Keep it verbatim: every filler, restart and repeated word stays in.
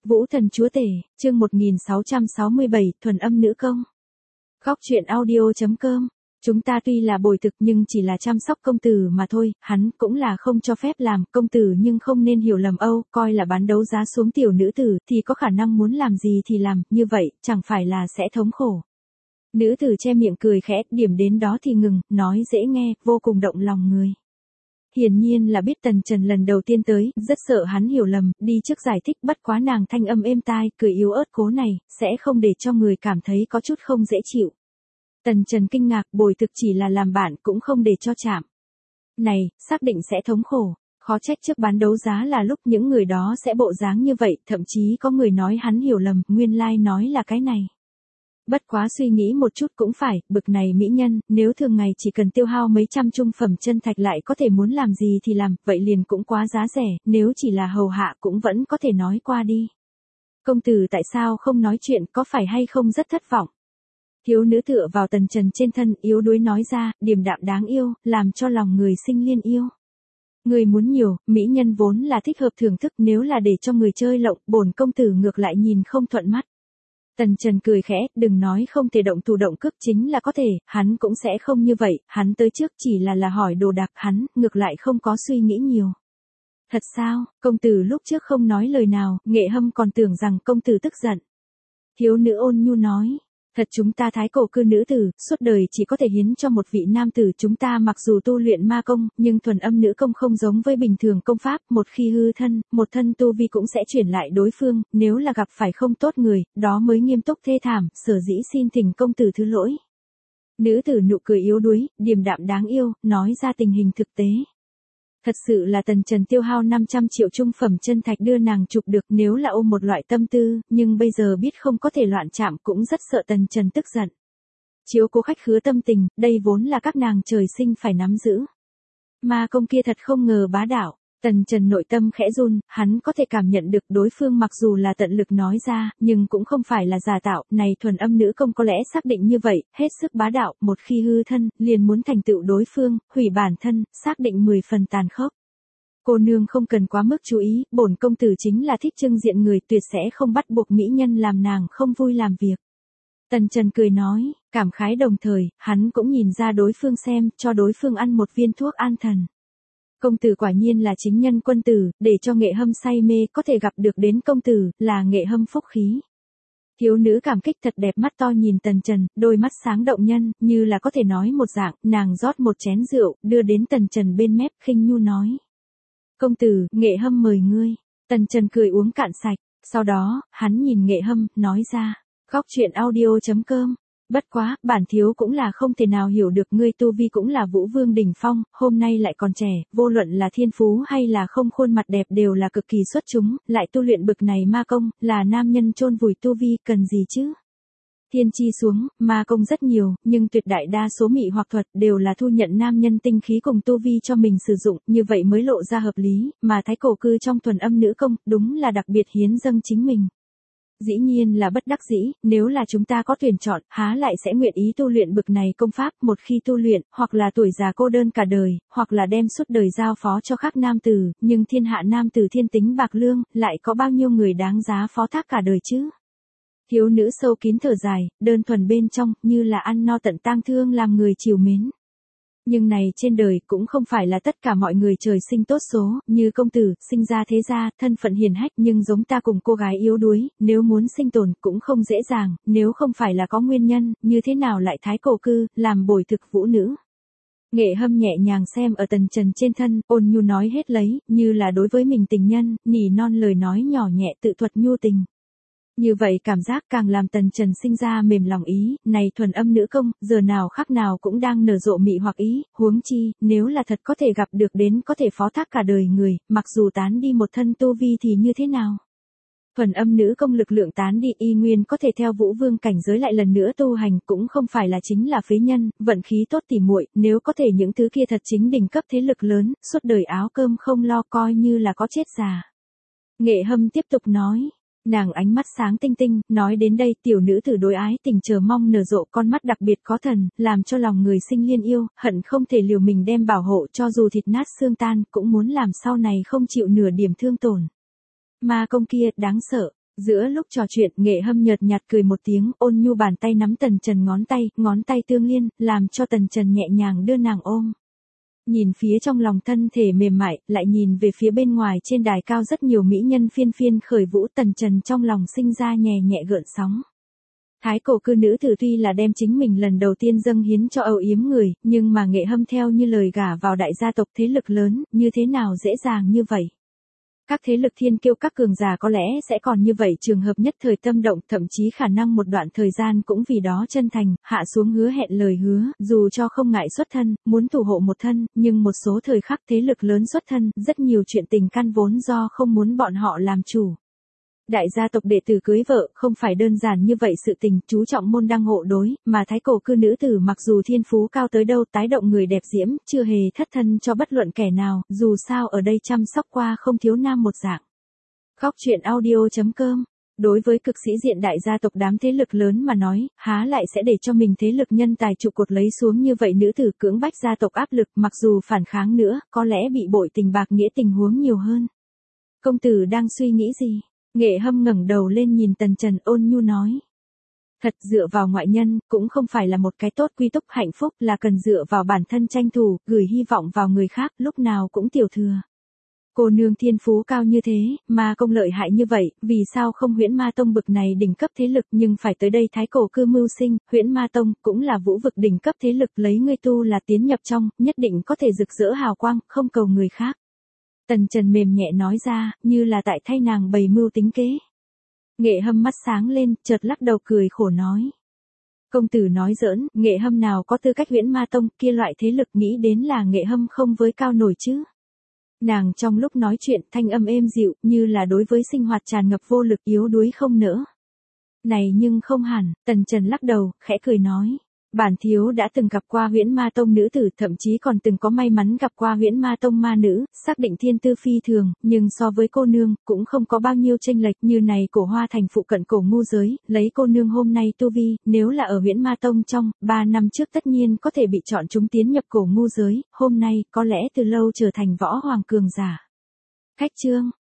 Vũ thần chúa tể, chương một nghìn sáu trăm sáu mươi bảy, thuần âm nữ công. Góc truyện audio.com. Chúng ta tuy là bồi thực nhưng chỉ là chăm sóc công tử mà thôi, hắn cũng là không cho phép làm công tử nhưng không nên hiểu lầm Âu, coi là bán đấu giá xuống tiểu nữ tử thì có khả năng muốn làm gì thì làm, như vậy chẳng phải là sẽ thống khổ. Nữ tử che miệng cười khẽ, điểm đến đó thì ngừng, nói dễ nghe, vô cùng động lòng người. Hiển nhiên là biết Tần Trần lần đầu tiên tới, rất sợ hắn hiểu lầm, đi trước giải thích bất quá nàng thanh âm êm tai, cười yếu ớt cố này, sẽ không để cho người cảm thấy có chút không dễ chịu. Tần Trần kinh ngạc, bồi thực chỉ là làm bạn cũng không để cho chạm. Này, xác định sẽ thống khổ, khó trách trước bán đấu giá là lúc những người đó sẽ bộ dáng như vậy, thậm chí có người nói hắn hiểu lầm, nguyên lai nói là cái này. Bất quá suy nghĩ một chút cũng phải, bực này mỹ nhân, nếu thường ngày chỉ cần tiêu hao mấy trăm trung phẩm chân thạch lại có thể muốn làm gì thì làm, vậy liền cũng quá giá rẻ, nếu chỉ là hầu hạ cũng vẫn có thể nói qua đi. Công tử tại sao không nói chuyện, có phải hay không rất thất vọng? Thiếu nữ tựa vào Tần Trần trên thân, yếu đuối nói ra, điềm đạm đáng yêu, làm cho lòng người sinh liên yêu. Người muốn nhiều, mỹ nhân vốn là thích hợp thưởng thức, nếu là để cho người chơi lộng, bổn công tử ngược lại nhìn không thuận mắt. Tần Trần cười khẽ, đừng nói không thể động thủ động cước, chính là có thể, hắn cũng sẽ không như vậy, hắn tới trước chỉ là là hỏi đồ đạc, hắn, ngược lại không có suy nghĩ nhiều. Thật sao, công tử lúc trước không nói lời nào, Nghệ Hâm còn tưởng rằng công tử tức giận. Thiếu nữ ôn nhu nói, thật chúng ta thái cổ cư nữ tử, suốt đời chỉ có thể hiến cho một vị nam tử, chúng ta mặc dù tu luyện ma công, nhưng thuần âm nữ công không giống với bình thường công pháp, một khi hư thân, một thân tu vi cũng sẽ chuyển lại đối phương, nếu là gặp phải không tốt người, đó mới nghiêm túc thê thảm, sở dĩ xin thỉnh công tử thứ lỗi. Nữ tử nụ cười yếu đuối, điềm đạm đáng yêu, nói ra tình hình thực tế. Thật sự là Tần Trần tiêu hao năm trăm triệu trung phẩm chân thạch đưa nàng chụp được, nếu là ôm một loại tâm tư, nhưng bây giờ biết không có thể loạn chạm cũng rất sợ Tần Trần tức giận. Chiếu cố khách khứa tâm tình, đây vốn là các nàng trời sinh phải nắm giữ. Ma công kia thật không ngờ bá đạo, Tần Trần nội tâm khẽ run, hắn có thể cảm nhận được đối phương mặc dù là tận lực nói ra, nhưng cũng không phải là giả tạo, này thuần âm nữ công có lẽ xác định như vậy, hết sức bá đạo, một khi hư thân, liền muốn thành tựu đối phương, hủy bản thân, xác định mười phần tàn khốc. Cô nương không cần quá mức chú ý, bổn công tử chính là thích trưng diện người, tuyệt sẽ không bắt buộc mỹ nhân làm nàng không vui làm việc. Tần Trần cười nói, cảm khái đồng thời, hắn cũng nhìn ra đối phương xem, cho đối phương ăn một viên thuốc an thần. Công tử quả nhiên là chính nhân quân tử, để cho Nghệ Hâm say mê có thể gặp được đến công tử, là Nghệ Hâm phúc khí. Thiếu nữ cảm kích thật đẹp, mắt to nhìn Tần Trần, đôi mắt sáng động nhân, như là có thể nói một dạng, nàng rót một chén rượu, đưa đến Tần Trần bên mép, khinh nhu nói. Công tử, Nghệ Hâm mời ngươi. Tần Trần cười uống cạn sạch, sau đó, hắn nhìn Nghệ Hâm, nói ra, góc truyện audio.com. Bất quá, bản thiếu cũng là không thể nào hiểu được ngươi tu vi cũng là vũ vương đỉnh phong, hôm nay lại còn trẻ, vô luận là thiên phú hay là không khuôn mặt đẹp đều là cực kỳ xuất chúng, lại tu luyện bực này ma công, là nam nhân chôn vùi tu vi, cần gì chứ? Thiên chi xuống, ma công rất nhiều, nhưng tuyệt đại đa số mị hoặc thuật đều là thu nhận nam nhân tinh khí cùng tu vi cho mình sử dụng, như vậy mới lộ ra hợp lý, mà thái cổ cư trong thuần âm nữ công, đúng là đặc biệt hiến dâng chính mình. Dĩ nhiên là bất đắc dĩ, nếu là chúng ta có tuyển chọn, há lại sẽ nguyện ý tu luyện bực này công pháp, một khi tu luyện, hoặc là tuổi già cô đơn cả đời, hoặc là đem suốt đời giao phó cho khác nam tử, nhưng thiên hạ nam tử thiên tính bạc lương, lại có bao nhiêu người đáng giá phó thác cả đời chứ? Thiếu nữ sâu kín thở dài, đơn thuần bên trong, như là ăn no tận tang thương làm người chiều mến. Nhưng này trên đời cũng không phải là tất cả mọi người trời sinh tốt số, như công tử, sinh ra thế gia, thân phận hiền hách, nhưng giống ta cùng cô gái yếu đuối, nếu muốn sinh tồn cũng không dễ dàng, nếu không phải là có nguyên nhân, như thế nào lại thái cổ cư, làm bồi thực vũ nữ. Nghệ Hâm nhẹ nhàng xem ở Tần Trần trên thân, ôn nhu nói hết lấy, như là đối với mình tình nhân, nỉ non lời nói nhỏ nhẹ tự thuật nhu tình. Như vậy cảm giác càng làm Tần Trần sinh ra mềm lòng ý, này thuần âm nữ công, giờ nào khắc nào cũng đang nở rộ mị hoặc ý, huống chi, nếu là thật có thể gặp được đến có thể phó thác cả đời người, mặc dù tán đi một thân tu vi thì như thế nào? Thuần âm nữ công lực lượng tán đi y nguyên có thể theo vũ vương cảnh giới lại lần nữa tu hành, cũng không phải là chính là phế nhân, vận khí tốt tỉ muội, nếu có thể những thứ kia thật chính đỉnh cấp thế lực lớn, suốt đời áo cơm không lo coi như là có chết già. Nghệ Hâm tiếp tục nói. Nàng ánh mắt sáng tinh tinh, nói đến đây tiểu nữ tử đối ái tình chờ mong nở rộ, con mắt đặc biệt có thần, làm cho lòng người sinh liên yêu, hận không thể liều mình đem bảo hộ, cho dù thịt nát xương tan, cũng muốn làm sau này không chịu nửa điểm thương tổn. Ma công kia, đáng sợ, Giữa lúc trò chuyện, Nghệ Hâm nhợt nhạt cười một tiếng, ôn nhu bàn tay nắm Tần Trần ngón tay, ngón tay tương liên, làm cho Tần Trần nhẹ nhàng đưa nàng ôm. Nhìn phía trong lòng thân thể mềm mại, lại nhìn về phía bên ngoài trên đài cao rất nhiều mỹ nhân phiên phiên khởi vũ, Tần Trần trong lòng sinh ra nhẹ nhẹ gợn sóng. Thái cổ cư nữ tử tuy là đem chính mình lần đầu tiên dâng hiến cho âu yếm người, nhưng mà Nghệ Hâm theo như lời gả vào đại gia tộc thế lực lớn, như thế nào dễ dàng như vậy. Các thế lực thiên kiêu các cường giả có lẽ sẽ còn như vậy trường hợp nhất thời tâm động, thậm chí khả năng một đoạn thời gian cũng vì đó chân thành, hạ xuống hứa hẹn lời hứa, dù cho không ngại xuất thân, muốn thủ hộ một thân, nhưng một số thời khắc thế lực lớn xuất thân, rất nhiều chuyện tình căn vốn do không muốn bọn họ làm chủ. Đại gia tộc đệ tử cưới vợ không phải đơn giản như vậy sự tình, chú trọng môn đăng hộ đối, mà thái cổ cư nữ tử mặc dù thiên phú cao tới đâu tái động người đẹp diễm, chưa hề thất thân cho bất luận kẻ nào, dù sao ở đây chăm sóc qua không thiếu nam một dạng. Góc truyện audio chấm com. Đối với cực sĩ diện đại gia tộc đám thế lực lớn mà nói, há lại sẽ để cho mình thế lực nhân tài trụ cột lấy xuống như vậy nữ tử cưỡng bách gia tộc áp lực, mặc dù phản kháng nữa, có lẽ bị bội tình bạc nghĩa tình huống nhiều hơn. Công tử đang suy nghĩ gì? Nghệ Hâm ngẩng đầu lên nhìn Tần Trần ôn nhu nói. Thật dựa vào ngoại nhân, cũng không phải là một cái tốt quy túc hạnh phúc, là cần dựa vào bản thân tranh thủ, gửi hy vọng vào người khác, lúc nào cũng tiểu thừa. Cô nương thiên phú cao như thế, mà công lợi hại như vậy, vì sao không Huyễn Ma Tông bực này đỉnh cấp thế lực nhưng phải tới đây thái cổ cư mưu sinh, Huyễn Ma Tông cũng là vũ vực đỉnh cấp thế lực lấy ngươi tu là tiến nhập trong, nhất định có thể rực rỡ hào quang, không cầu người khác. Tần Trần mềm nhẹ nói ra, như là tại thay nàng bày mưu tính kế. Nghệ Hâm mắt sáng lên, chợt lắc đầu cười khổ nói. Công tử nói giỡn, Nghệ Hâm nào có tư cách Huyễn Ma Tông, kia loại thế lực nghĩ đến là Nghệ Hâm không với cao nổi chứ. Nàng trong lúc nói chuyện thanh âm êm dịu, như là đối với sinh hoạt tràn ngập vô lực yếu đuối không nỡ. Này nhưng không hẳn, Tần Trần lắc đầu, khẽ cười nói. Bản thiếu đã từng gặp qua Huyễn Ma Tông nữ tử, thậm chí còn từng có may mắn gặp qua Huyễn Ma Tông ma nữ, xác định thiên tư phi thường, nhưng so với cô nương, cũng không có bao nhiêu chênh lệch như này cổ hoa thành phụ cận cổ ngu giới, lấy cô nương hôm nay tu vi, nếu là ở Huyễn Ma Tông trong, ba năm trước tất nhiên có thể bị chọn chúng tiến nhập cổ ngu giới, hôm nay, có lẽ từ lâu trở thành võ hoàng cường giả. Khách chương